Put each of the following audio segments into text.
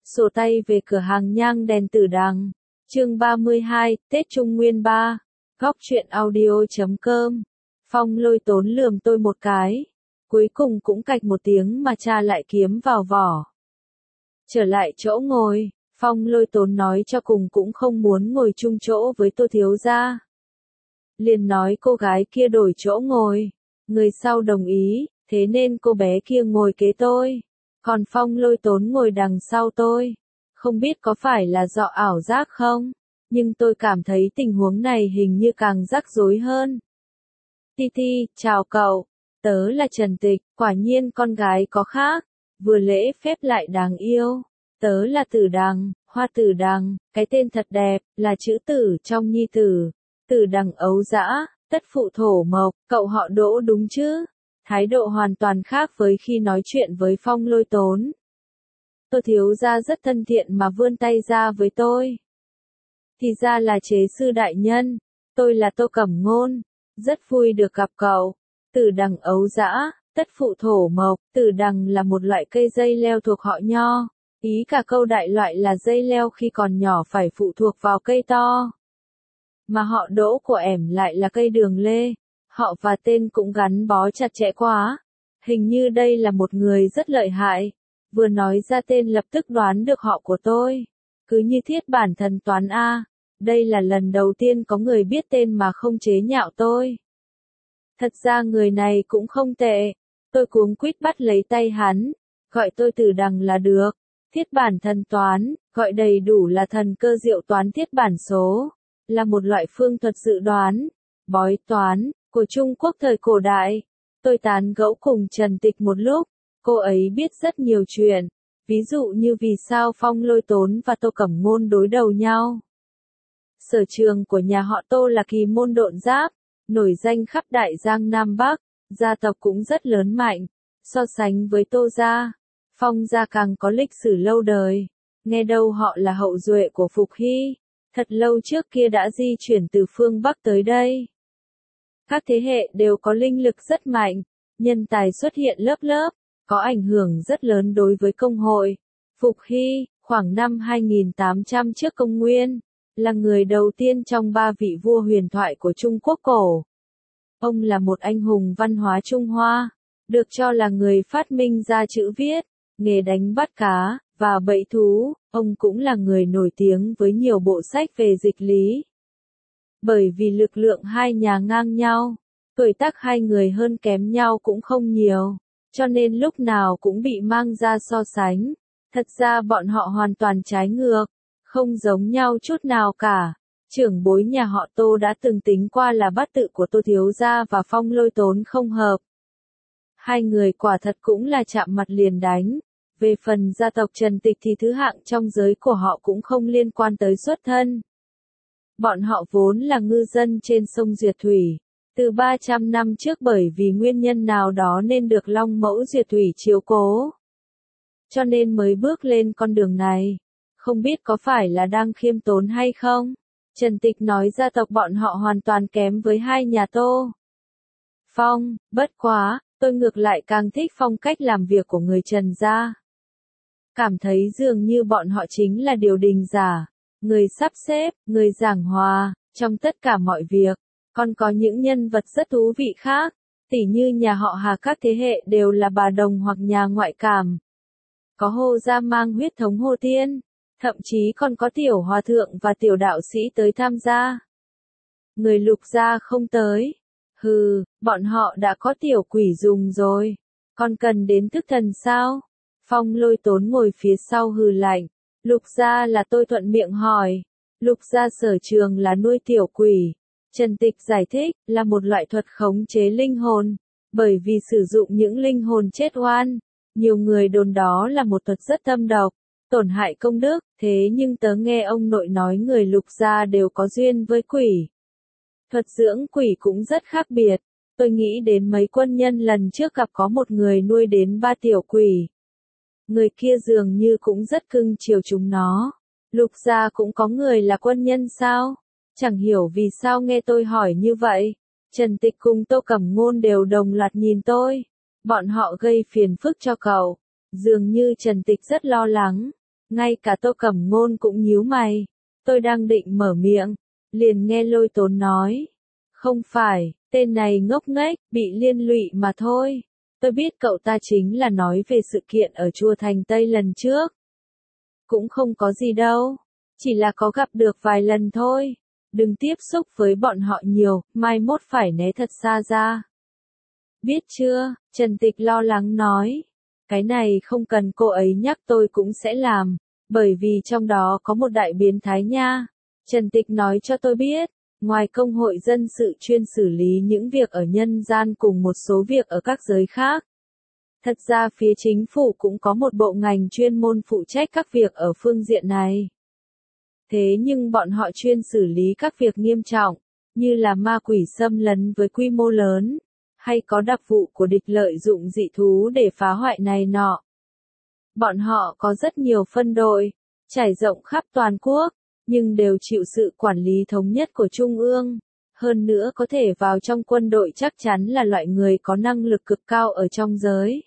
Sổ tay về cửa hàng nhang đèn Tử Đằng. Chương 32, Tết Trung Nguyên 3. Góc truyện audio.com. Phong Lôi Tốn lườm tôi một cái. Cuối cùng cũng cạch một tiếng mà tra lại kiếm vào vỏ. Trở lại chỗ ngồi, Phong Lôi Tốn nói cho cùng cũng không muốn ngồi chung chỗ với Tô thiếu gia. Liền nói cô gái kia đổi chỗ ngồi. Người sau đồng ý, thế nên cô bé kia ngồi kế tôi. Còn Phong Lôi Tốn ngồi đằng sau tôi. Không biết có phải là do ảo giác không? Nhưng tôi cảm thấy tình huống này hình như càng rắc rối hơn. Titi, chào cậu. Tớ là Trần Tịch, quả nhiên con gái có khác. Vừa lễ phép lại đáng yêu. Tớ là Tử Đằng, Hoa Tử Đằng, cái tên thật đẹp, là chữ tử trong nhi tử. Tử Đằng ấu dã, tất phụ thổ mộc, cậu họ Đỗ đúng chứ? Thái độ hoàn toàn khác với khi nói chuyện với Phong Lôi Tốn. Tô thiếu gia rất thân thiện mà vươn tay ra với tôi. Thì ra là chế sư đại nhân, tôi là Tô Cẩm Ngôn, rất vui được gặp cậu. Tử Đằng ấu dã, tất phụ thổ mộc, Tử Đằng là một loại cây dây leo thuộc họ Nho, ý cả câu đại loại là dây leo khi còn nhỏ phải phụ thuộc vào cây to. Mà họ Đỗ của ẻm lại là cây đường lê. Họ và tên cũng gắn bó chặt chẽ quá. Hình như đây là một người rất lợi hại. Vừa nói ra tên lập tức đoán được họ của tôi. Cứ như thiết bản thần toán A. Đây là lần đầu tiên có người biết tên mà không chế nhạo tôi. Thật ra người này cũng không tệ. Tôi cuống quýt bắt lấy tay hắn. Gọi tôi Tử Đằng là được. Thiết bản thần toán, gọi đầy đủ là thần cơ diệu toán thiết bản số. Là một loại phương thuật dự đoán, bói toán của Trung Quốc thời cổ đại. Tôi tán gẫu cùng Trần Tịch một lúc, cô ấy biết rất nhiều chuyện, ví dụ như vì sao Phong Lôi Tốn và Tô Cẩm Ngôn đối đầu nhau. Sở trường của nhà họ Tô là kỳ môn độn giáp, nổi danh khắp Đại Giang Nam Bắc, gia tộc cũng rất lớn mạnh, so sánh với Tô gia, Phong gia càng có lịch sử lâu đời, nghe đâu họ là hậu duệ của Phục Hy, thật lâu trước kia đã di chuyển từ phương Bắc tới đây. Các thế hệ đều có linh lực rất mạnh, nhân tài xuất hiện lớp lớp, có ảnh hưởng rất lớn đối với công hội. Phục Hy, khoảng năm 2800 trước công nguyên, là người đầu tiên trong 3 vị vua huyền thoại của Trung Quốc cổ. Ông là một anh hùng văn hóa Trung Hoa, được cho là người phát minh ra chữ viết, nghề đánh bắt cá, và bẫy thú. Ông cũng là người nổi tiếng với nhiều bộ sách về dịch lý. Bởi vì lực lượng hai nhà ngang nhau, tuổi tác hai người hơn kém nhau cũng không nhiều, cho nên lúc nào cũng bị mang ra so sánh. Thật ra bọn họ hoàn toàn trái ngược, không giống nhau chút nào cả. Trưởng bối nhà họ Tô đã từng tính qua là bát tự của Tô thiếu gia và Phong Lôi Tốn không hợp. Hai người quả thật cũng là chạm mặt liền đánh. Về phần gia tộc Trần Tịch thì thứ hạng trong giới của họ cũng không liên quan tới xuất thân. Bọn họ vốn là ngư dân trên sông Duyệt Thủy, từ 300 năm trước bởi vì nguyên nhân nào đó nên được Long Mẫu Duyệt Thủy chiếu cố. Cho nên mới bước lên con đường này. Không biết có phải là đang khiêm tốn hay không? Trần Tịch nói gia tộc bọn họ hoàn toàn kém với hai nhà Tô. Phong, bất quá, tôi ngược lại càng thích phong cách làm việc của người Trần gia. Cảm thấy dường như bọn họ chính là điều đình giả, người sắp xếp, người giảng hòa, trong tất cả mọi việc. Còn có những nhân vật rất thú vị khác, tỉ như nhà họ Hà các thế hệ đều là bà đồng hoặc nhà ngoại cảm. Có Hồ gia mang huyết thống Hồ Tiên, thậm chí còn có tiểu hòa thượng và tiểu đạo sĩ tới tham gia. Người Lục gia không tới. Hừ, bọn họ đã có tiểu quỷ dùng rồi. Còn cần đến thức thần sao? Phong Lôi Tốn ngồi phía sau hừ lạnh. Lục gia là tôi thuận miệng hỏi. Lục gia sở trường là nuôi tiểu quỷ. Trần Tịch giải thích, là một loại thuật khống chế linh hồn. Bởi vì sử dụng những linh hồn chết oan. Nhiều người đồn đó là một thuật rất thâm độc, tổn hại công đức. Thế nhưng tớ nghe ông nội nói người Lục gia đều có duyên với quỷ. Thuật dưỡng quỷ cũng rất khác biệt. Tôi nghĩ đến mấy quân nhân lần trước gặp có một người nuôi đến 3 tiểu quỷ. Người kia dường như cũng rất cưng chiều chúng nó. Lục gia cũng có người là quân nhân sao? Chẳng hiểu vì sao nghe tôi hỏi như vậy. Trần Tịch cùng Tô Cẩm Ngôn đều đồng loạt nhìn tôi. Bọn họ gây phiền phức cho cậu. Dường như Trần Tịch rất lo lắng. Ngay cả Tô Cẩm Ngôn cũng nhíu mày. Tôi đang định mở miệng, liền nghe Lôi Tốn nói. Không phải, tên này ngốc nghếch, bị liên lụy mà thôi. Tôi biết cậu ta chính là nói về sự kiện ở chùa Thành Tây lần trước. Cũng không có gì đâu, chỉ là có gặp được vài lần thôi. Đừng tiếp xúc với bọn họ nhiều, mai mốt phải né thật xa ra. Biết chưa, Trần Tịch lo lắng nói. Cái này không cần cô ấy nhắc tôi cũng sẽ làm, bởi vì trong đó có một đại biến thái nha. Trần Tịch nói cho tôi biết, ngoài công hội dân sự chuyên xử lý những việc ở nhân gian cùng một số việc ở các giới khác. Thật ra phía chính phủ cũng có một bộ ngành chuyên môn phụ trách các việc ở phương diện này. Thế nhưng bọn họ chuyên xử lý các việc nghiêm trọng, như là ma quỷ xâm lấn với quy mô lớn, hay có đặc vụ của địch lợi dụng dị thú để phá hoại này nọ. Bọn họ có rất nhiều phân đội, trải rộng khắp toàn quốc, nhưng đều chịu sự quản lý thống nhất của Trung ương. Hơn nữa có thể vào trong quân đội chắc chắn là loại người có năng lực cực cao ở trong giới.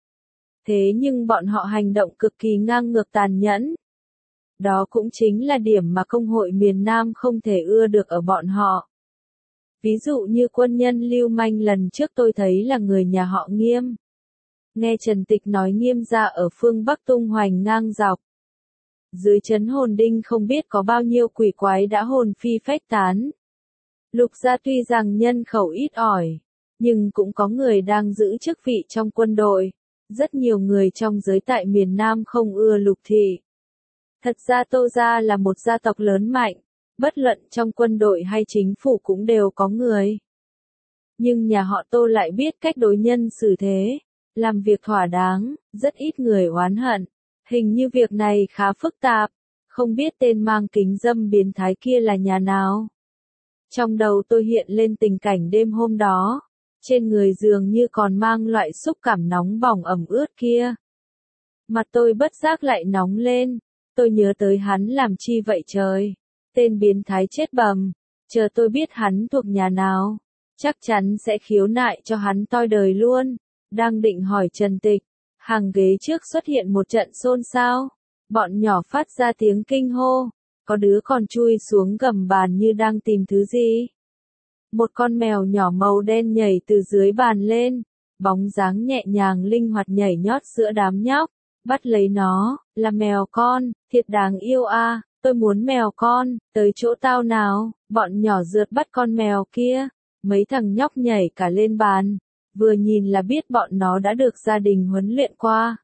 Thế nhưng bọn họ hành động cực kỳ ngang ngược tàn nhẫn. Đó cũng chính là điểm mà công hội miền Nam không thể ưa được ở bọn họ. Ví dụ như quân nhân lưu manh lần trước tôi thấy là người nhà họ Nghiêm. Nghe Trần Tịch nói Nghiêm gia ở phương Bắc tung hoành ngang dọc. Dưới trấn hồn đinh không biết có bao nhiêu quỷ quái đã hồn phi phách tán. Lục gia tuy rằng nhân khẩu ít ỏi, nhưng cũng có người đang giữ chức vị trong quân đội. Rất nhiều người trong giới tại miền Nam không ưa Lục thị. Thật ra Tô gia là một gia tộc lớn mạnh, bất luận trong quân đội hay chính phủ cũng đều có người. Nhưng nhà họ Tô lại biết cách đối nhân xử thế, làm việc thỏa đáng, rất ít người oán hận. Hình như việc này khá phức tạp, không biết tên mang kính dâm biến thái kia là nhà nào. Trong đầu tôi hiện lên tình cảnh đêm hôm đó, trên người dường như còn mang loại xúc cảm nóng bỏng ẩm ướt kia. Mặt tôi bất giác lại nóng lên, tôi nhớ tới hắn làm chi vậy trời. Tên biến thái chết bầm, chờ tôi biết hắn thuộc nhà nào, chắc chắn sẽ khiếu nại cho hắn toi đời luôn. Đang định hỏi Trần Tịch, hàng ghế trước xuất hiện một trận xôn xao, bọn nhỏ phát ra tiếng kinh hô, có đứa còn chui xuống gầm bàn như đang tìm thứ gì. Một con mèo nhỏ màu đen nhảy từ dưới bàn lên, bóng dáng nhẹ nhàng linh hoạt nhảy nhót giữa đám nhóc, bắt lấy nó, là mèo con, thiệt đáng yêu a. Tôi muốn mèo con, tới chỗ tao nào, bọn nhỏ rượt bắt con mèo kia, mấy thằng nhóc nhảy cả lên bàn, vừa nhìn là biết bọn nó đã được gia đình huấn luyện qua.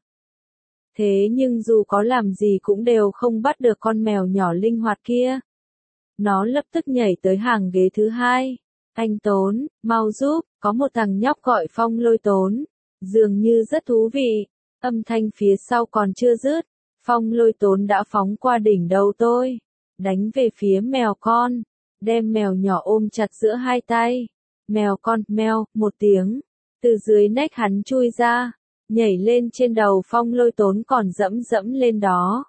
Thế nhưng dù có làm gì cũng đều không bắt được con mèo nhỏ linh hoạt kia. Nó lập tức nhảy tới hàng ghế thứ hai. Anh Tốn, mau giúp, có một thằng nhóc gọi Phong Lôi Tốn, dường như rất thú vị, âm thanh phía sau còn chưa dứt. Phong Lôi Tốn đã phóng qua đỉnh đầu tôi, đánh về phía mèo con, đem mèo nhỏ ôm chặt giữa hai tay. Mèo con, mèo, một tiếng, từ dưới nách hắn chui ra, nhảy lên trên đầu Phong Lôi Tốn còn dẫm dẫm lên đó.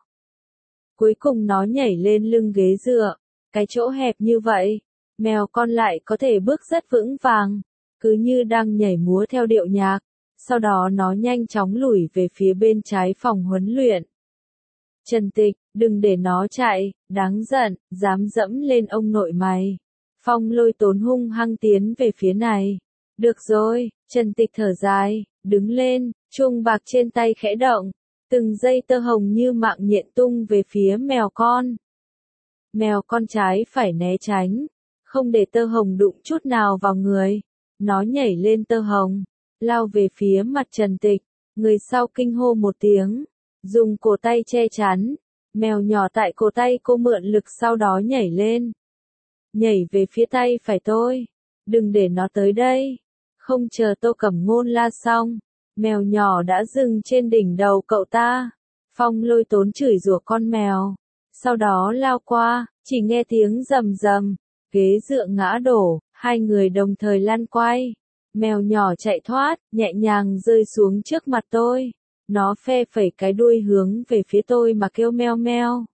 Cuối cùng nó nhảy lên lưng ghế dựa, cái chỗ hẹp như vậy, mèo con lại có thể bước rất vững vàng, cứ như đang nhảy múa theo điệu nhạc, sau đó nó nhanh chóng lùi về phía bên trái phòng huấn luyện. Trần Tịch, đừng để nó chạy, đáng giận, dám dẫm lên ông nội mày. Phong Lôi Tốn hung hăng tiến về phía này. Được rồi, Trần Tịch thở dài, đứng lên, chuông bạc trên tay khẽ động, từng dây tơ hồng như mạng nhện tung về phía mèo con. Mèo con trái phải né tránh, không để tơ hồng đụng chút nào vào người. Nó nhảy lên tơ hồng, lao về phía mặt Trần Tịch, người sau kinh hô một tiếng. Dùng cổ tay che chắn, mèo nhỏ tại cổ tay cô mượn lực sau đó nhảy lên. Nhảy về phía tay phải tôi, đừng để nó tới đây. Không chờ Tô Cẩm Ngôn la xong, mèo nhỏ đã dừng trên đỉnh đầu cậu ta. Phong Lôi Tốn chửi rủa con mèo, sau đó lao qua, chỉ nghe tiếng rầm rầm, ghế dựa ngã đổ, hai người đồng thời lăn quay. Mèo nhỏ chạy thoát, nhẹ nhàng rơi xuống trước mặt tôi. Nó phe phẩy cái đuôi hướng về phía tôi mà kêu meo meo.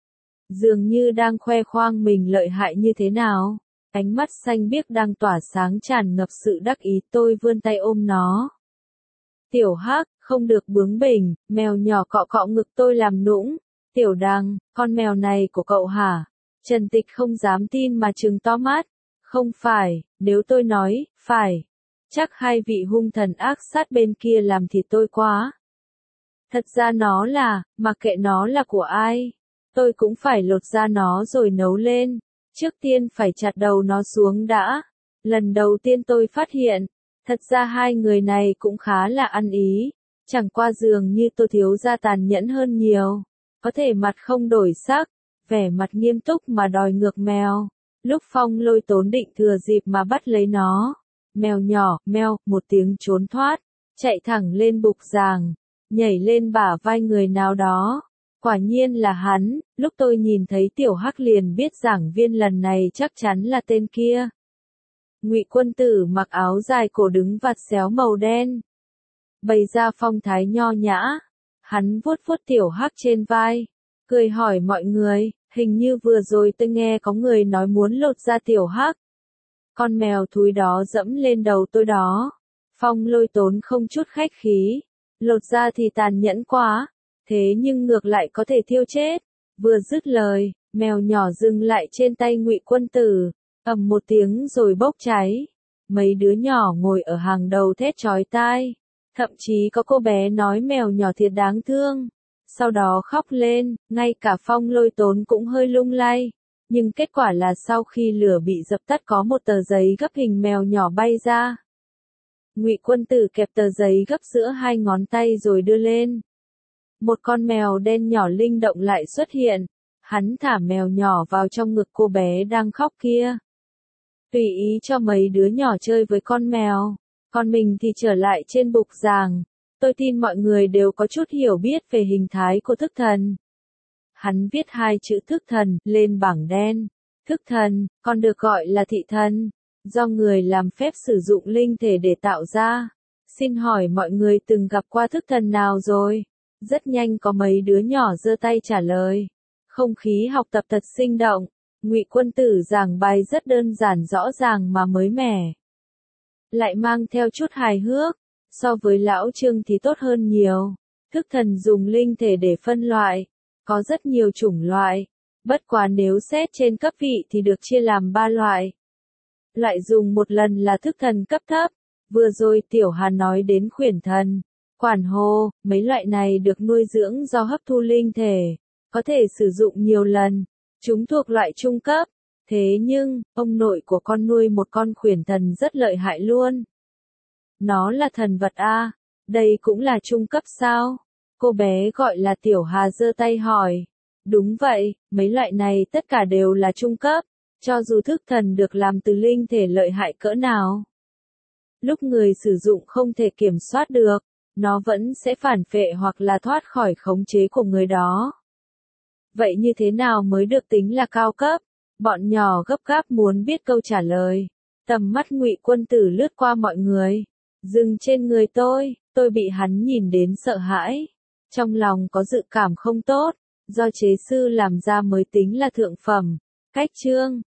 Dường như đang khoe khoang mình lợi hại như thế nào. Ánh mắt xanh biếc đang tỏa sáng tràn ngập sự đắc ý, tôi vươn tay ôm nó. Tiểu Hắc, không được bướng bỉnh, mèo nhỏ cọ cọ ngực tôi làm nũng. Tiểu Đằng, con mèo này của cậu hả? Trần Tịch không dám tin mà trừng to mắt. Không phải, nếu tôi nói, phải. Chắc hai vị hung thần ác sát bên kia làm thịt tôi quá. Thật ra nó là, mặc kệ nó là của ai. Tôi cũng phải lột da nó rồi nấu lên. Trước tiên phải chặt đầu nó xuống đã. Lần đầu tiên tôi phát hiện, thật ra hai người này cũng khá là ăn ý. Chẳng qua dường như Tô thiếu gia tàn nhẫn hơn nhiều. Có thể mặt không đổi sắc, vẻ mặt nghiêm túc mà đòi ngược mèo. Lúc Phong Lôi Tốn định thừa dịp mà bắt lấy nó. Mèo nhỏ, meo, một tiếng trốn thoát, chạy thẳng lên bục giảng, nhảy lên bả vai người nào đó. Quả nhiên là hắn, lúc tôi nhìn thấy Tiểu Hắc liền biết giảng viên lần này chắc chắn là tên kia. Ngụy Quân Tử mặc áo dài cổ đứng vạt xéo màu đen, bày ra phong thái nho nhã. Hắn vuốt vuốt Tiểu Hắc trên vai, cười hỏi mọi người, hình như vừa rồi tôi nghe có người nói muốn lột da Tiểu Hắc. Con mèo thúi đó dẫm lên đầu tôi đó. Phong Lôi Tốn không chút khách khí. Lột da thì tàn nhẫn quá, thế nhưng ngược lại có thể thiêu chết. Vừa dứt lời, mèo nhỏ dừng lại trên tay Ngụy Quân Tử, ầm một tiếng rồi bốc cháy. Mấy đứa nhỏ ngồi ở hàng đầu thét chói tai. Thậm chí có cô bé nói mèo nhỏ thiệt đáng thương. Sau đó khóc lên, ngay cả Phong Lôi Tốn cũng hơi lung lay. Nhưng kết quả là sau khi lửa bị dập tắt có một tờ giấy gấp hình mèo nhỏ bay ra. Ngụy Quân Tử kẹp tờ giấy gấp giữa hai ngón tay rồi đưa lên. Một con mèo đen nhỏ linh động lại xuất hiện. Hắn thả mèo nhỏ vào trong ngực cô bé đang khóc kia. Tùy ý cho mấy đứa nhỏ chơi với con mèo. Còn mình thì trở lại trên bục giảng. Tôi tin mọi người đều có chút hiểu biết về hình thái của thức thần. Hắn viết hai chữ thức thần lên bảng đen. Thức thần, còn được gọi là thị thần, do người làm phép sử dụng linh thể để tạo ra. Xin hỏi mọi người từng gặp qua thức thần nào rồi? Rất nhanh có mấy đứa nhỏ giơ tay trả lời. Không khí học tập thật sinh động. Ngụy Quân Tử giảng bài rất đơn giản rõ ràng mà mới mẻ. Lại mang theo chút hài hước. So với lão Trương thì tốt hơn nhiều. Thức thần dùng linh thể để phân loại. Có rất nhiều chủng loại. Bất quá nếu xét trên cấp vị thì được chia làm 3 loại. Loại dùng một lần là thức thần cấp thấp. Vừa rồi Tiểu Hà nói đến khuyển thần, quản hồ, mấy loại này được nuôi dưỡng do hấp thu linh thể. Có thể sử dụng nhiều lần. Chúng thuộc loại trung cấp. Thế nhưng, ông nội của con nuôi một con khuyển thần rất lợi hại luôn. Nó là thần vật a, đây cũng là trung cấp sao? Cô bé gọi là Tiểu Hà giơ tay hỏi. Đúng vậy, mấy loại này tất cả đều là trung cấp, cho dù thức thần được làm từ linh thể lợi hại cỡ nào. Lúc người sử dụng không thể kiểm soát được, nó vẫn sẽ phản phệ hoặc là thoát khỏi khống chế của người đó. Vậy như thế nào mới được tính là cao cấp? Bọn nhỏ gấp gáp muốn biết câu trả lời. Tầm mắt Ngụy Quân Tử lướt qua mọi người, dừng trên người tôi bị hắn nhìn đến sợ hãi. Trong lòng có dự cảm không tốt, do chế sư làm ra mới tính là thượng phẩm. Cách chương